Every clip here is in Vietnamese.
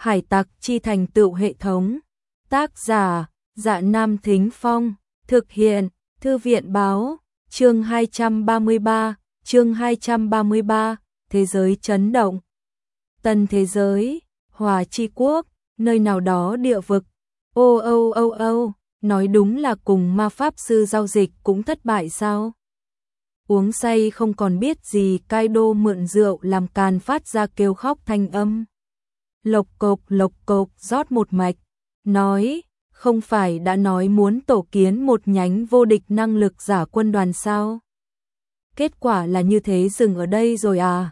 Hải tặc chi thành tựu hệ thống. Tác giả, Dạ Nam Thính Phong. Thực hiện, Thư viện báo. Chương 233, Thế giới chấn động. Tân thế giới, Hòa Chi Quốc, nơi nào đó địa vực. Nói đúng là cùng ma pháp sư giao dịch cũng thất bại sao? Uống say không còn biết gì, Kaido mượn rượu làm càn phát ra kêu khóc thanh âm. Lộc cộc rót một mạch, nói, không phải đã nói muốn tổ kiến một nhánh vô địch năng lực giả quân đoàn sao? Kết quả là như thế, dừng ở đây rồi à?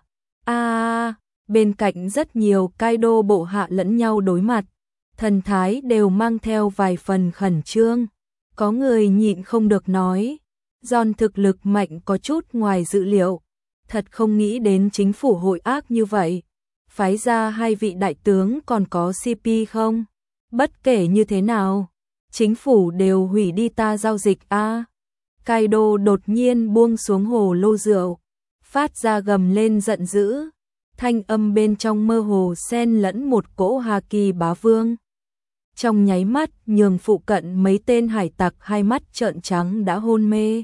Bên cạnh rất nhiều Kaido bộ hạ lẫn nhau đối mặt, thần thái đều mang theo vài phần khẩn trương. Có người nhịn không được nói, John thực lực mạnh có chút ngoài dự liệu, thật không nghĩ đến chính phủ hội ác như vậy. Phái ra hai vị đại tướng còn có CP không? Bất kể như thế nào, chính phủ đều hủy đi ta giao dịch a. Kaido đột nhiên buông xuống hồ lô rượu, phát ra gầm lên giận dữ, thanh âm bên trong mơ hồ xen lẫn một cỗ haki bá vương. Trong nháy mắt nhường phụ cận mấy tên hải tặc hai mắt trợn trắng đã hôn mê.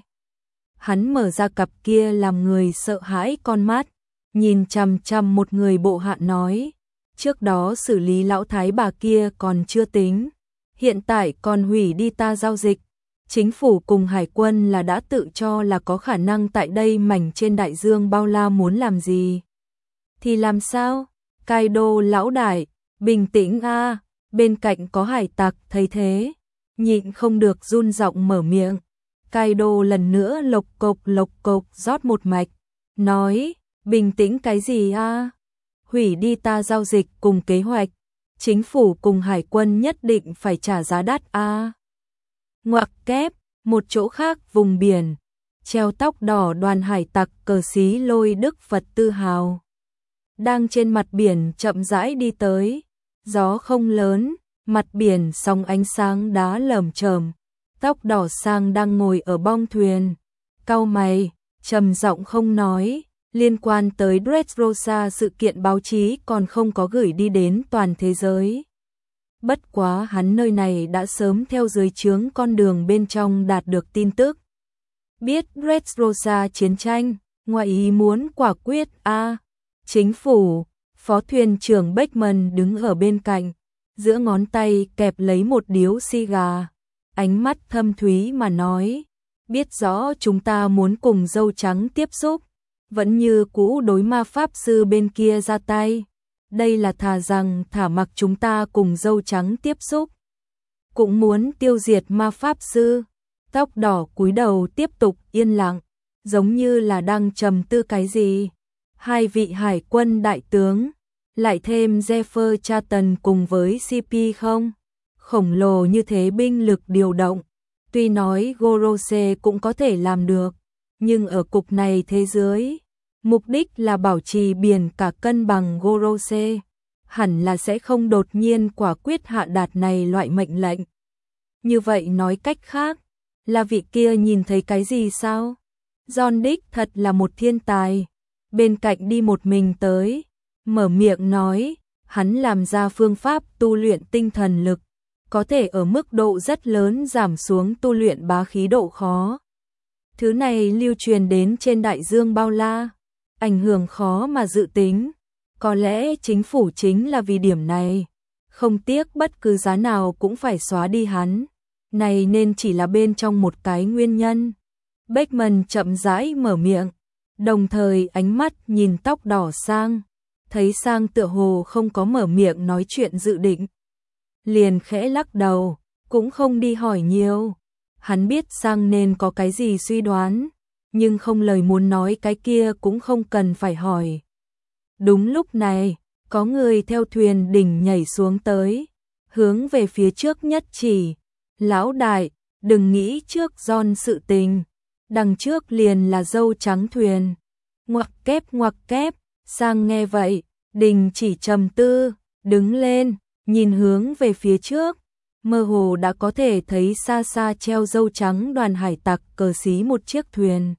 Hắn mở ra cặp kia làm người sợ hãi con mắt, nhìn chằm chằm một người bộ hạ nói, trước đó xử lý lão thái bà kia còn chưa tính, hiện tại còn hủy đi ta giao dịch. Chính phủ cùng hải quân là đã tự cho là có khả năng tại đây mảnh trên đại dương bao la muốn làm gì thì làm sao? Kaido lão đại, bình tĩnh a. Bên cạnh có hải tặc thấy thế, nhịn không được run giọng mở miệng. Kaido lần nữa lộc cộc rót một mạch, nói, bình tĩnh cái gì a? Hủy đi ta giao dịch cùng kế hoạch, chính phủ cùng hải quân nhất định phải trả giá đắt a. Ngoặc kép, một chỗ khác vùng biển, treo tóc đỏ đoàn hải tặc cờ xí Lôi Đức Phật Tư Hào đang trên mặt biển chậm rãi đi tới. Gió không lớn, mặt biển sóng ánh sáng đá lởm chởm. Tóc đỏ sang đang ngồi ở bong thuyền, cau mày, trầm giọng không nói. Liên quan tới Dressrosa, sự kiện báo chí còn không có gửi đi đến toàn thế giới. Bất quá hắn nơi này đã sớm theo dưới trướng con đường bên trong đạt được tin tức. Biết Dressrosa chiến tranh, ngoài ý muốn quả quyết a. Chính phủ, phó thuyền trưởng Beckman đứng ở bên cạnh, giữa ngón tay kẹp lấy một điếu xì gà, ánh mắt thâm thúy mà nói, biết rõ chúng ta muốn cùng dâu trắng tiếp xúc, vẫn như cũ đối ma pháp sư bên kia ra tay. Đây là thà rằng thả mặc chúng ta cùng dâu trắng tiếp xúc, cũng muốn tiêu diệt ma pháp sư. Tóc đỏ cúi đầu tiếp tục yên lặng, giống như là đang trầm tư cái gì. Hai vị hải quân đại tướng, lại thêm Zephyr Charlton cùng với CP không? Khổng lồ như thế binh lực điều động, tuy nói Gorose cũng có thể làm được, nhưng ở cục này thế giới, mục đích là bảo trì biển cả cân bằng. Gorose hẳn là sẽ không đột nhiên quả quyết hạ đạt này loại mệnh lệnh. Như vậy nói cách khác, là vị kia nhìn thấy cái gì sao? John đích thật là một thiên tài. Bên cạnh đi một mình tới, mở miệng nói, hắn làm ra phương pháp tu luyện tinh thần lực, có thể ở mức độ rất lớn giảm xuống tu luyện bá khí độ khó. Thứ này lưu truyền đến trên đại dương bao la, ảnh hưởng khó mà dự tính. Có lẽ chính phủ chính là vì điểm này, không tiếc bất cứ giá nào cũng phải xóa đi hắn. Này nên chỉ là bên trong một cái nguyên nhân. Beckman chậm rãi mở miệng, đồng thời ánh mắt nhìn tóc đỏ sang, thấy sang tựa hồ không có mở miệng nói chuyện dự định, liền khẽ lắc đầu, cũng không đi hỏi nhiều. Hắn biết sang nên có cái gì suy đoán, nhưng không lời muốn nói cái kia cũng không cần phải hỏi. Đúng lúc này, có người theo thuyền đỉnh nhảy xuống tới, hướng về phía trước nhất chỉ, lão đại, đừng nghĩ trước John sự tình. Đằng trước liền là dâu trắng thuyền. Ngoặc kép, sang nghe vậy, đình chỉ trầm tư, đứng lên, nhìn hướng về phía trước, mơ hồ đã có thể thấy xa xa treo dâu trắng đoàn hải tặc cờ xí một chiếc thuyền.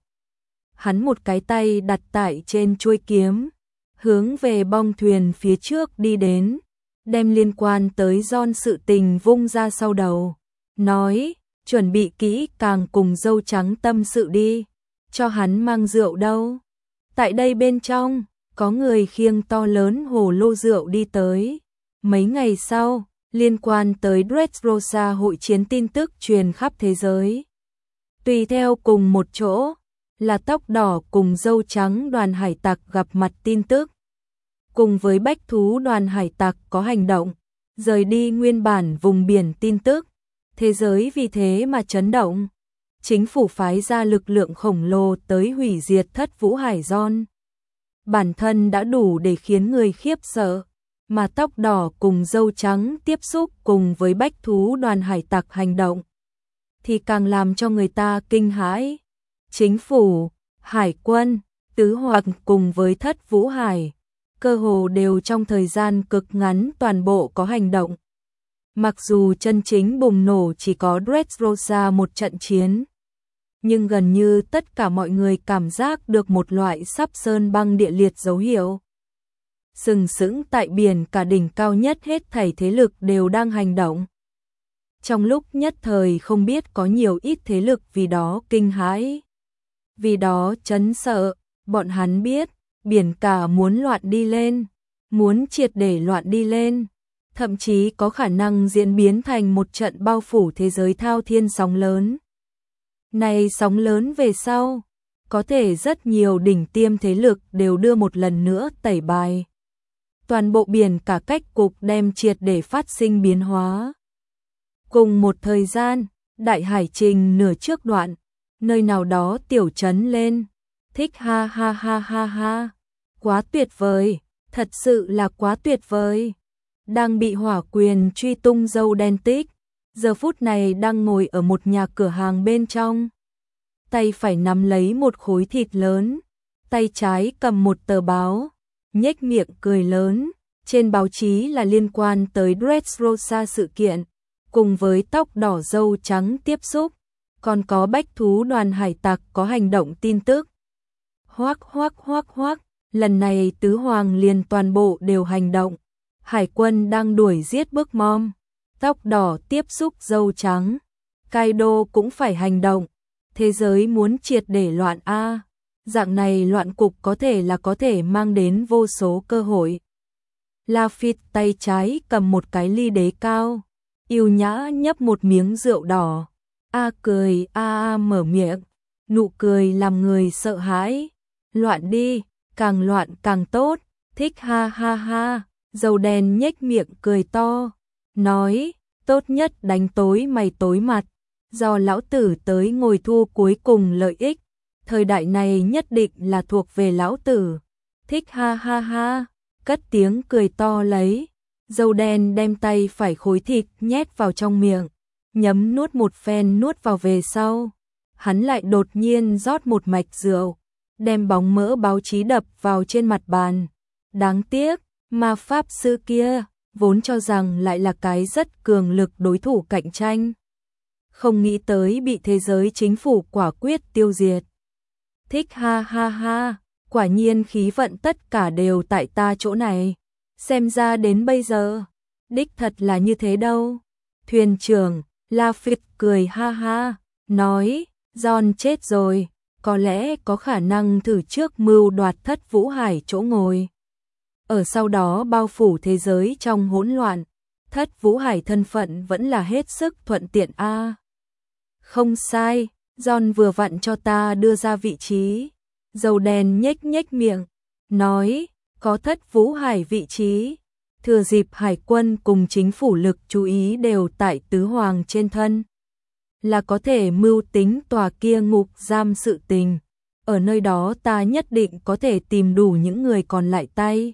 Hắn một cái tay đặt tại trên chuôi kiếm, hướng về bong thuyền phía trước đi đến, đem liên quan tới John sự tình vung ra sau đầu, nói, chuẩn bị kỹ càng cùng dâu trắng tâm sự đi, cho hắn mang rượu đâu. Tại đây bên trong, có người khiêng to lớn hồ lô rượu đi tới. Mấy ngày sau, liên quan tới Dressrosa hội chiến tin tức truyền khắp thế giới. Tùy theo cùng một chỗ, là tóc đỏ cùng dâu trắng đoàn hải tặc gặp mặt tin tức. Cùng với bách thú đoàn hải tặc có hành động, rời đi nguyên bản vùng biển tin tức. Thế giới vì thế mà chấn động. Chính phủ phái ra lực lượng khổng lồ tới hủy diệt Thất Vũ Hải John. Bản thân đã đủ để khiến người khiếp sợ, mà tóc đỏ cùng dâu trắng tiếp xúc cùng với bách thú đoàn hải tặc hành động, thì càng làm cho người ta kinh hãi. Chính phủ, hải quân, tứ hoàng cùng với Thất Vũ Hải, cơ hồ đều trong thời gian cực ngắn toàn bộ có hành động. Mặc dù chân chính bùng nổ chỉ có Dressrosa một trận chiến, nhưng gần như tất cả mọi người cảm giác được một loại sắp sơn băng địa liệt dấu hiệu. Sừng sững tại biển cả đỉnh cao nhất hết thảy thế lực đều đang hành động. Trong lúc nhất thời không biết có nhiều ít thế lực vì đó kinh hãi, vì đó chấn sợ, bọn hắn biết, biển cả muốn loạn đi lên, muốn triệt để loạn đi lên, thậm chí có khả năng diễn biến thành một trận bao phủ thế giới thao thiên sóng lớn. Này sóng lớn về sau, có thể rất nhiều đỉnh tiêm thế lực đều đưa một lần nữa tẩy bài. Toàn bộ biển cả cách cục đem triệt để phát sinh biến hóa. Cùng một thời gian, đại hải trình nửa trước đoạn, nơi nào đó tiểu trấn lên, thích ha ha ha ha ha, quá tuyệt vời, thật sự là quá tuyệt vời. Đang bị hỏa quyền truy tung dâu đen Tích, giờ phút này đang ngồi ở một nhà cửa hàng bên trong. Tay phải nắm lấy một khối thịt lớn, tay trái cầm một tờ báo, nhếch miệng cười lớn. Trên báo chí là liên quan tới Dressrosa sự kiện, cùng với tóc đỏ dâu trắng tiếp xúc, còn có bách thú đoàn hải tặc có hành động tin tức. Hoắc hoắc hoắc hoắc, lần này tứ hoàng liền toàn bộ đều hành động. Hải quân đang đuổi giết bức mom, tóc đỏ tiếp xúc dâu trắng, Kaido cũng phải hành động. Thế giới muốn triệt để loạn a, dạng này loạn cục có thể mang đến vô số cơ hội. Laphit tay trái cầm một cái ly đế cao, yêu nhã nhấp một miếng rượu đỏ, cười mở miệng, nụ cười làm người sợ hãi. Loạn đi, càng loạn càng tốt, thích ha ha ha. Dâu đen nhếch miệng cười to, nói, tốt nhất đánh tối mày tối mặt, do lão tử tới ngồi thu cuối cùng lợi ích, thời đại này nhất định là thuộc về lão tử. Thích ha ha ha, cất tiếng cười to lấy. Dâu đen đem tay phải khối thịt nhét vào trong miệng, nhấm nuốt một phen nuốt vào về sau. Hắn lại đột nhiên rót một mạch rượu, đem bóng mỡ báo chí đập vào trên mặt bàn. Đáng tiếc, ma pháp sư kia, vốn cho rằng lại là cái rất cường lực đối thủ cạnh tranh. Không nghĩ tới bị thế giới chính phủ quả quyết tiêu diệt. Thích ha ha ha, quả nhiên khí vận tất cả đều tại ta chỗ này. Xem ra đến bây giờ, đích thật là như thế đâu. Thuyền trưởng, Laphit cười ha ha, nói, John chết rồi, có lẽ có khả năng thử trước mưu đoạt Thất Vũ Hải chỗ ngồi. Ở sau đó bao phủ thế giới trong hỗn loạn, Thất Vũ Hải thân phận vẫn là hết sức thuận tiện a. Không sai, John vừa vặn cho ta đưa ra vị trí. Dâu đen nhếch nhếch miệng, nói, có Thất Vũ Hải vị trí, thừa dịp hải quân cùng chính phủ lực chú ý đều tại tứ hoàng trên thân, là có thể mưu tính tòa kia ngục giam sự tình. Ở nơi đó ta nhất định có thể tìm đủ những người còn lại tay.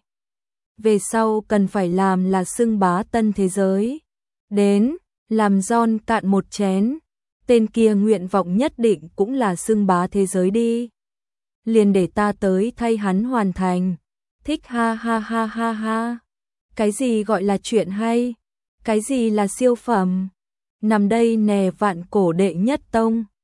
Về sau cần phải làm là xưng bá tân thế giới. Đến, làm John cạn một chén. Tên kia nguyện vọng nhất định cũng là xưng bá thế giới đi. Liền để ta tới thay hắn hoàn thành. Thích ha ha ha ha ha. Cái gì gọi là chuyện hay? Cái gì là siêu phẩm? Nằm đây nè vạn cổ đệ nhất tông.